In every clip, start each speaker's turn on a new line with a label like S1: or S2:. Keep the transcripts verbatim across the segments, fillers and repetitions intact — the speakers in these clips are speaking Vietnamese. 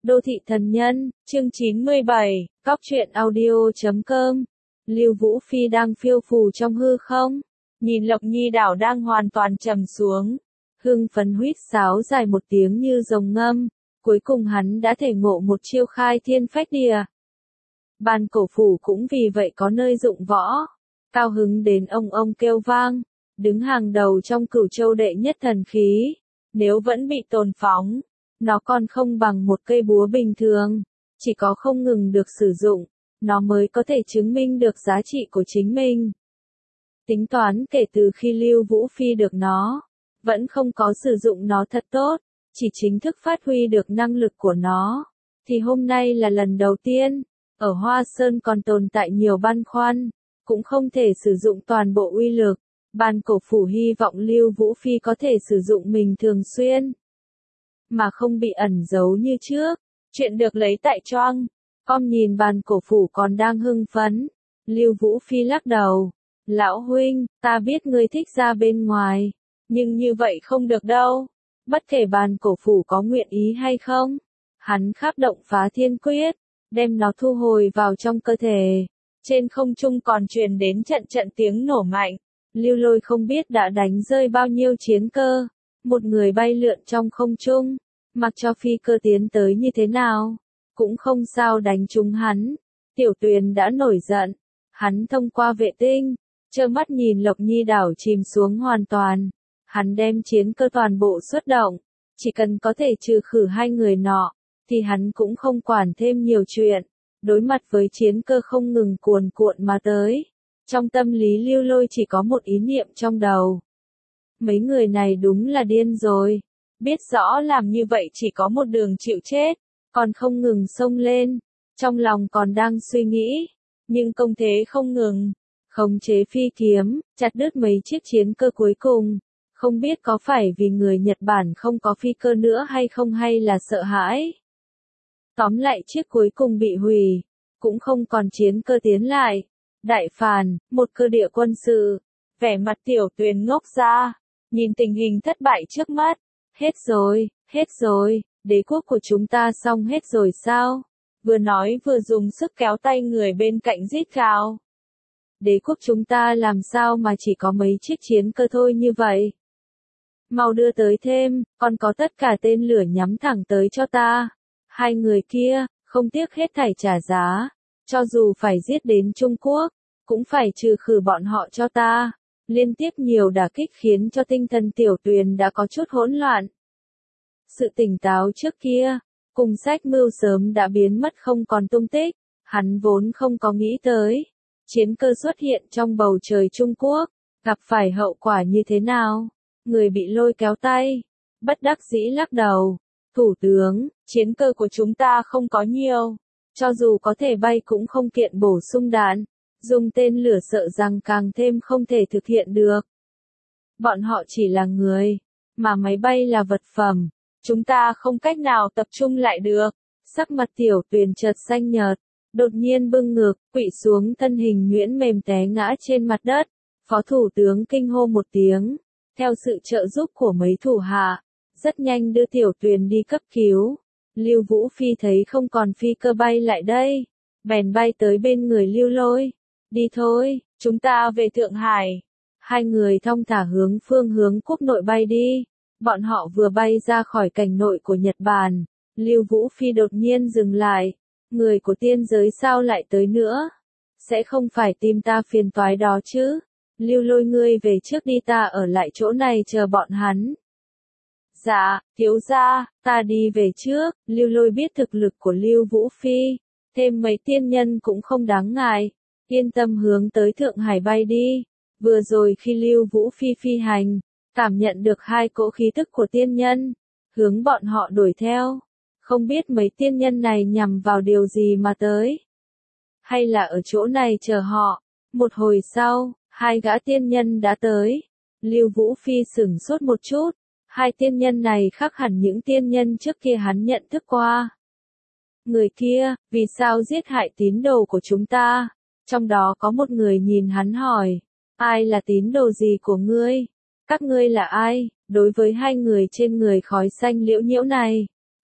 S1: Đô thị thần nhân, chương chín mươi bảy, cóc truyện audio chấm com. Lưu Vũ Phi đang phiêu phù trong hư không, nhìn Lộc Nhi đảo đang hoàn toàn trầm xuống. Hưng phấn huýt sáo dài một tiếng như rồng ngâm, cuối cùng hắn đã thể ngộ một chiêu khai thiên phách địa. Bàn cổ phủ cũng vì vậy có nơi dụng võ, cao hứng đến ông ông kêu vang, đứng hàng đầu trong Cửu Châu đệ nhất thần khí. Nếu vẫn bị tồn phóng, nó còn không bằng một cây búa bình thường, chỉ có không ngừng được sử dụng, nó mới có thể chứng minh được giá trị của chính mình. Tính toán kể từ khi Lưu Vũ Phi được nó, vẫn không có sử dụng nó thật tốt, chỉ chính thức phát huy được năng lực của nó, thì hôm nay là lần đầu tiên. Ở Hoa Sơn còn tồn tại nhiều băn khoăn, cũng không thể sử dụng toàn bộ uy lực. Bàn cổ phủ hy vọng Lưu Vũ Phi có thể sử dụng mình thường xuyên, mà không bị ẩn giấu như trước. Chuyện được lấy tại Choang. Com nhìn bàn cổ phủ còn đang hưng phấn. Lưu Vũ Phi lắc đầu. Lão huynh, ta biết ngươi thích ra bên ngoài, nhưng như vậy không được đâu. Bất kể bàn cổ phủ có nguyện ý hay không, hắn khắp động phá thiên quyết, đem nó thu hồi vào trong cơ thể. Trên không trung còn truyền đến trận trận tiếng nổ mạnh. Lưu Lôi không biết đã đánh rơi bao nhiêu chiến cơ. Một người bay lượn trong không trung, mặc cho phi cơ tiến tới như thế nào, cũng không sao đánh trúng hắn. Tiểu Tuyền đã nổi giận. Hắn thông qua vệ tinh, trơ mắt nhìn Lộc Nhi đảo chìm xuống hoàn toàn. Hắn đem chiến cơ toàn bộ xuất động. Chỉ cần có thể trừ khử hai người nọ, thì hắn cũng không quản thêm nhiều chuyện. Đối mặt với chiến cơ không ngừng cuồn cuộn mà tới, trong tâm lý Lưu Lôi chỉ có một ý niệm trong đầu. Mấy người này đúng là điên rồi. Biết rõ làm như vậy chỉ có một đường chịu chết, còn không ngừng xông lên. Trong lòng còn đang suy nghĩ, nhưng công thế không ngừng. Khống chế phi kiếm, chặt đứt mấy chiếc chiến cơ cuối cùng. Không biết có phải vì người Nhật Bản không có phi cơ nữa hay không, hay là sợ hãi. Tóm lại chiếc cuối cùng bị hủy, cũng không còn chiến cơ tiến lại. Đại Phàn, một cơ địa quân sự. Vẻ mặt Tiểu Tuyền ngốc ra, nhìn tình hình thất bại trước mắt. Hết rồi, hết rồi, đế quốc của chúng ta xong hết rồi sao? Vừa nói vừa dùng sức kéo tay người bên cạnh rít gào. Đế quốc chúng ta làm sao mà chỉ có mấy chiếc chiến cơ thôi như vậy? Mau đưa tới thêm, còn có tất cả tên lửa nhắm thẳng tới cho ta. Hai người kia, không tiếc hết thảy trả giá, cho dù phải giết đến Trung Quốc, cũng phải trừ khử bọn họ cho ta. Liên tiếp nhiều đả kích khiến cho tinh thần Tiểu Tuyền đã có chút hỗn loạn. Sự tỉnh táo trước kia, cùng sách mưu sớm đã biến mất không còn tung tích. Hắn vốn không có nghĩ tới chiến cơ xuất hiện trong bầu trời Trung Quốc, gặp phải hậu quả như thế nào. Người bị lôi kéo tay, bất đắc dĩ lắc đầu. Thủ tướng, chiến cơ của chúng ta không có nhiều, cho dù có thể bay cũng không kiện bổ sung đạn. Dùng tên lửa sợ rằng càng thêm không thể thực hiện được. Bọn họ chỉ là người, mà máy bay là vật phẩm. Chúng ta không cách nào tập trung lại được. Sắc mặt Tiểu Tuyền chợt xanh nhợt, đột nhiên bưng ngược, quỵ xuống, thân hình nhuyễn mềm té ngã trên mặt đất. Phó Thủ tướng kinh hô một tiếng, theo sự trợ giúp của mấy thủ hạ, rất nhanh đưa Tiểu Tuyền đi cấp cứu. Lưu Vũ Phi thấy không còn phi cơ bay lại đây, bèn bay tới bên người Lưu Lôi. Đi thôi, chúng ta về Thượng Hải. Hai người thong thả hướng phương hướng quốc nội bay đi. Bọn họ vừa bay ra khỏi cảnh nội của Nhật Bản, Lưu Vũ Phi đột nhiên dừng lại. Người của tiên giới sao lại tới nữa? Sẽ không phải tìm ta phiền toái đó chứ? Lưu Lôi, ngươi về trước đi, ta ở lại chỗ này chờ bọn hắn. Dạ, thiếu gia, ta đi về trước. Lưu Lôi biết thực lực của Lưu Vũ Phi, thêm mấy tiên nhân cũng không đáng ngại. Yên tâm hướng tới Thượng Hải bay đi. Vừa rồi khi Lưu Vũ Phi phi hành, cảm nhận được hai cỗ khí tức của tiên nhân, hướng bọn họ đuổi theo. Không biết mấy tiên nhân này nhằm vào điều gì mà tới, hay là ở chỗ này chờ họ. Một hồi sau, hai gã tiên nhân đã tới. Lưu Vũ Phi sửng sốt một chút. Hai tiên nhân này khác hẳn những tiên nhân trước kia hắn nhận thức qua. Người kia, vì sao giết hại tín đồ của chúng ta? Trong đó có một người nhìn hắn hỏi, ai là tín đồ gì của ngươi? Các ngươi là ai? Đối với hai người trên người khói xanh liễu nhiễu này,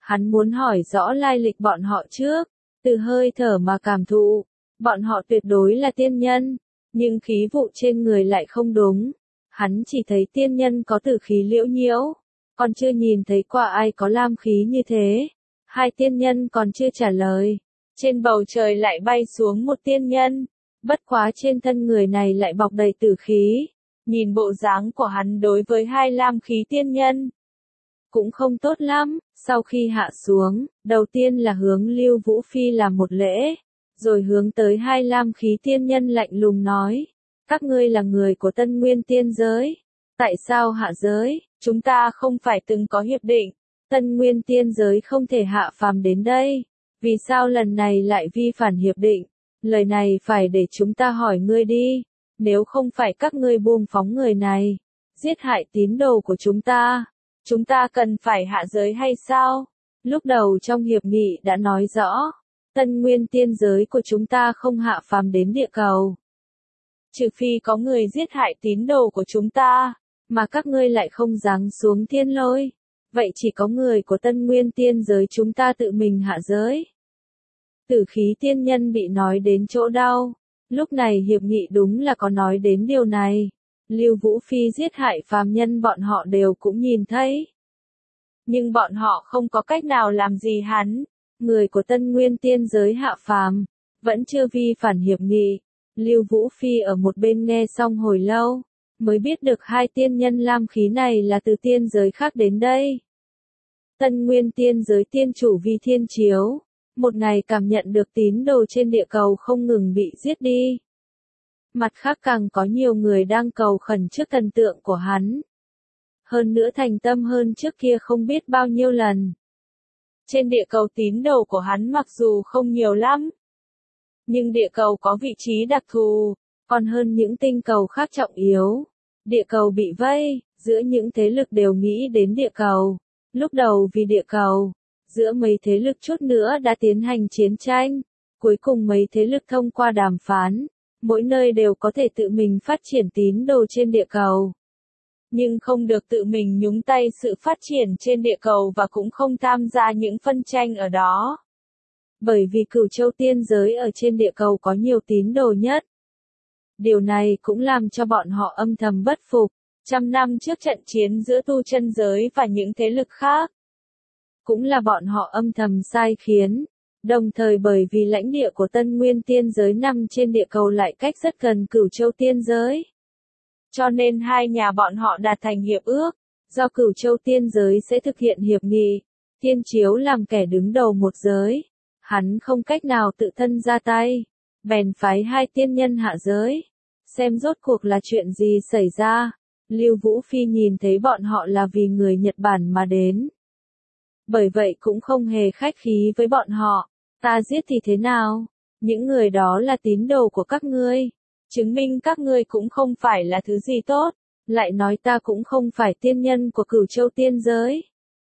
S1: Hắn muốn hỏi rõ lai lịch bọn họ trước, từ hơi thở mà cảm thụ, bọn họ tuyệt đối là tiên nhân, nhưng khí vụ trên người lại không đúng. Hắn chỉ thấy tiên nhân có tử khí liễu nhiễu, còn chưa nhìn thấy qua ai có lam khí như thế. Hai tiên nhân còn chưa trả lời, trên bầu trời lại bay xuống một tiên nhân, bất quá trên thân người này lại bọc đầy tử khí. Nhìn bộ dáng của hắn đối với hai lam khí tiên nhân cũng không tốt lắm. Sau khi hạ xuống, đầu tiên là hướng Lưu Vũ Phi làm một lễ, rồi hướng tới hai lam khí tiên nhân lạnh lùng nói, các ngươi là người của Tân Nguyên tiên giới, tại sao hạ giới? Chúng ta không phải từng có hiệp định, Tân Nguyên tiên giới không thể hạ phàm đến đây, vì sao lần này lại vi phản hiệp định? Lời này phải để chúng ta hỏi ngươi đi, nếu không phải các ngươi buông phóng người này, giết hại tín đồ của chúng ta, chúng ta cần phải hạ giới hay sao? Lúc đầu trong hiệp nghị đã nói rõ, Tân Nguyên tiên giới của chúng ta không hạ phàm đến địa cầu. Trừ phi có người giết hại tín đồ của chúng ta, mà các ngươi lại không giáng xuống thiên lôi. Vậy chỉ có người của Tân Nguyên tiên giới chúng ta tự mình hạ giới. Tử khí tiên nhân bị nói đến chỗ đau. Lúc này hiệp nghị đúng là có nói đến điều này. Lưu Vũ Phi giết hại phàm nhân bọn họ đều cũng nhìn thấy. Nhưng bọn họ không có cách nào làm gì hắn. Người của Tân Nguyên tiên giới hạ phàm, vẫn chưa vi phản hiệp nghị. Lưu Vũ Phi ở một bên nghe xong hồi lâu, mới biết được hai tiên nhân lam khí này là từ tiên giới khác đến đây. Tân Nguyên tiên giới tiên chủ Vi Thiên Chiếu, một ngày cảm nhận được tín đồ trên địa cầu không ngừng bị giết đi. Mặt khác càng có nhiều người đang cầu khẩn trước thần tượng của hắn. Hơn nữa thành tâm hơn trước kia không biết bao nhiêu lần. Trên địa cầu tín đồ của hắn mặc dù không nhiều lắm, nhưng địa cầu có vị trí đặc thù, còn hơn những tinh cầu khác trọng yếu. Địa cầu bị vây, giữa những thế lực đều nghĩ đến địa cầu. Lúc đầu vì địa cầu, giữa mấy thế lực chút nữa đã tiến hành chiến tranh. Cuối cùng mấy thế lực thông qua đàm phán, mỗi nơi đều có thể tự mình phát triển tín đồ trên địa cầu. Nhưng không được tự mình nhúng tay sự phát triển trên địa cầu và cũng không tham gia những phân tranh ở đó. Bởi vì Cửu Châu tiên giới ở trên địa cầu có nhiều tín đồ nhất. Điều này cũng làm cho bọn họ âm thầm bất phục. Trăm năm trước trận chiến giữa tu chân giới và những thế lực khác, cũng là bọn họ âm thầm sai khiến. Đồng thời bởi vì lãnh địa của Tân Nguyên tiên giới nằm trên địa cầu lại cách rất gần Cửu Châu tiên giới. Cho nên hai nhà bọn họ đạt thành hiệp ước, do Cửu Châu tiên giới sẽ thực hiện hiệp nghị. Thiên Chiếu làm kẻ đứng đầu một giới, hắn không cách nào tự thân ra tay, bèn phái hai tiên nhân hạ giới, xem rốt cuộc là chuyện gì xảy ra. Lưu Vũ Phi nhìn thấy bọn họ là vì người Nhật Bản mà đến. Bởi vậy cũng không hề khách khí với bọn họ. Ta giết thì thế nào? Những người đó là tín đồ của các ngươi. Chứng minh các ngươi cũng không phải là thứ gì tốt. Lại nói ta cũng không phải tiên nhân của Cửu Châu tiên giới.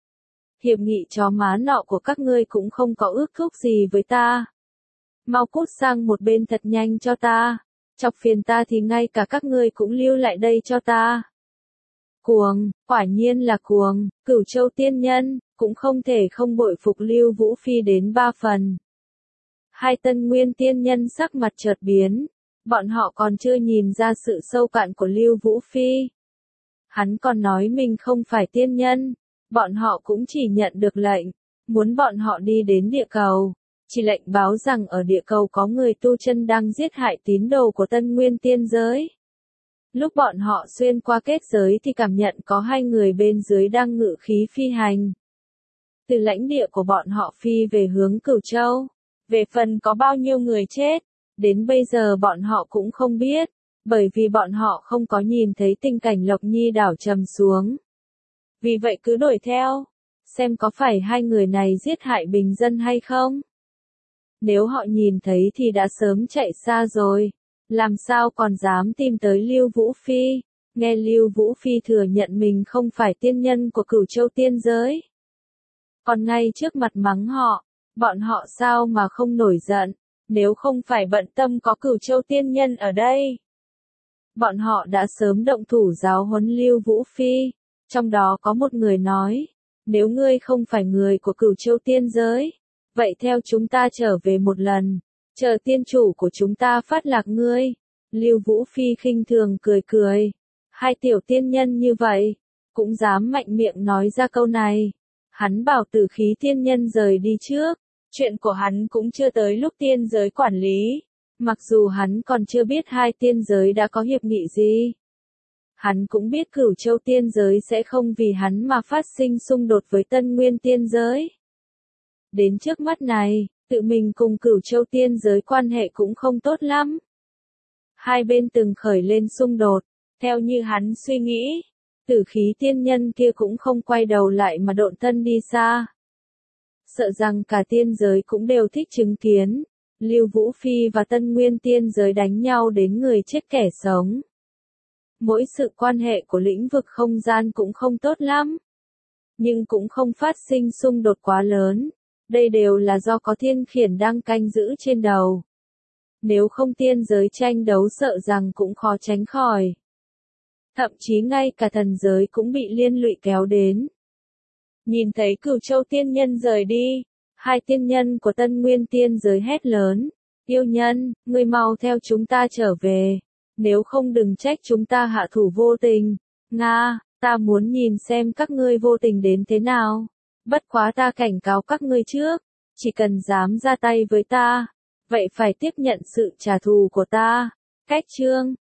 S1: Hiệp nghị chó má nọ của các ngươi cũng không có ước thúc gì với ta. Mau cút sang một bên thật nhanh cho ta. Chọc phiền ta thì ngay cả các ngươi cũng lưu lại đây cho ta. Cuồng, quả nhiên là cuồng. Cửu Châu tiên nhân, cũng không thể không bội phục Lưu Vũ Phi đến ba phần. Hai Tân Nguyên tiên nhân sắc mặt chợt biến. Bọn họ còn chưa nhìn ra sự sâu cạn của Lưu Vũ Phi. Hắn còn nói mình không phải tiên nhân. Bọn họ cũng chỉ nhận được lệnh, muốn bọn họ đi đến địa cầu. Chỉ lệnh báo rằng ở địa cầu có người tu chân đang giết hại tín đồ của Tân Nguyên tiên giới. Lúc bọn họ xuyên qua kết giới thì cảm nhận có hai người bên dưới đang ngự khí phi hành. Từ lãnh địa của bọn họ phi về hướng Cửu Châu. Về phần có bao nhiêu người chết, đến bây giờ bọn họ cũng không biết, bởi vì bọn họ không có nhìn thấy tình cảnh Lộc Nhi đảo trầm xuống. Vì vậy cứ đuổi theo, xem có phải hai người này giết hại bình dân hay không. Nếu họ nhìn thấy thì đã sớm chạy xa rồi, làm sao còn dám tìm tới Lưu Vũ Phi. Nghe Lưu Vũ Phi thừa nhận mình không phải tiên nhân của Cửu Châu tiên giới, còn ngay trước mặt mắng họ, bọn họ sao mà không nổi giận, nếu không phải bận tâm có Cửu Châu tiên nhân ở đây. Bọn họ đã sớm động thủ giáo huấn Lưu Vũ Phi, trong đó có một người nói, Nếu ngươi không phải người của Cửu Châu tiên giới, vậy theo chúng ta trở về một lần, chờ tiên chủ của chúng ta phát lạc ngươi. Lưu Vũ Phi khinh thường cười cười. Hai tiểu tiên nhân như vậy, cũng dám mạnh miệng nói ra câu này. Hắn bảo Tử Khí tiên nhân rời đi trước, chuyện của hắn cũng chưa tới lúc tiên giới quản lý. Mặc dù hắn còn chưa biết hai tiên giới đã có hiệp nghị gì. Hắn cũng biết Cửu Châu tiên giới sẽ không vì hắn mà phát sinh xung đột với Tân Nguyên tiên giới. Đến trước mắt này, tự mình cùng Cửu Châu tiên giới quan hệ cũng không tốt lắm. Hai bên từng khởi lên xung đột, theo như hắn suy nghĩ, Tử Khí tiên nhân kia cũng không quay đầu lại mà độn thân đi xa. Sợ rằng cả tiên giới cũng đều thích chứng kiến, Lưu Vũ Phi và Tân Nguyên tiên giới đánh nhau đến người chết kẻ sống. Mỗi sự quan hệ của lĩnh vực không gian cũng không tốt lắm, nhưng cũng không phát sinh xung đột quá lớn. Đây đều là do có thiên khiển đang canh giữ trên đầu. Nếu không tiên giới tranh đấu sợ rằng cũng khó tránh khỏi. Thậm chí ngay cả thần giới cũng bị liên lụy kéo đến. Nhìn thấy Cửu Châu tiên nhân rời đi, hai tiên nhân của Tân Nguyên tiên giới hét lớn. Yêu nhân, ngươi mau theo chúng ta trở về. Nếu không đừng trách chúng ta hạ thủ vô tình. Nga, ta muốn nhìn xem các ngươi vô tình đến thế nào. Bất quá ta cảnh cáo các ngươi trước, chỉ cần dám ra tay với ta, vậy phải tiếp nhận sự trả thù của ta. Cách chương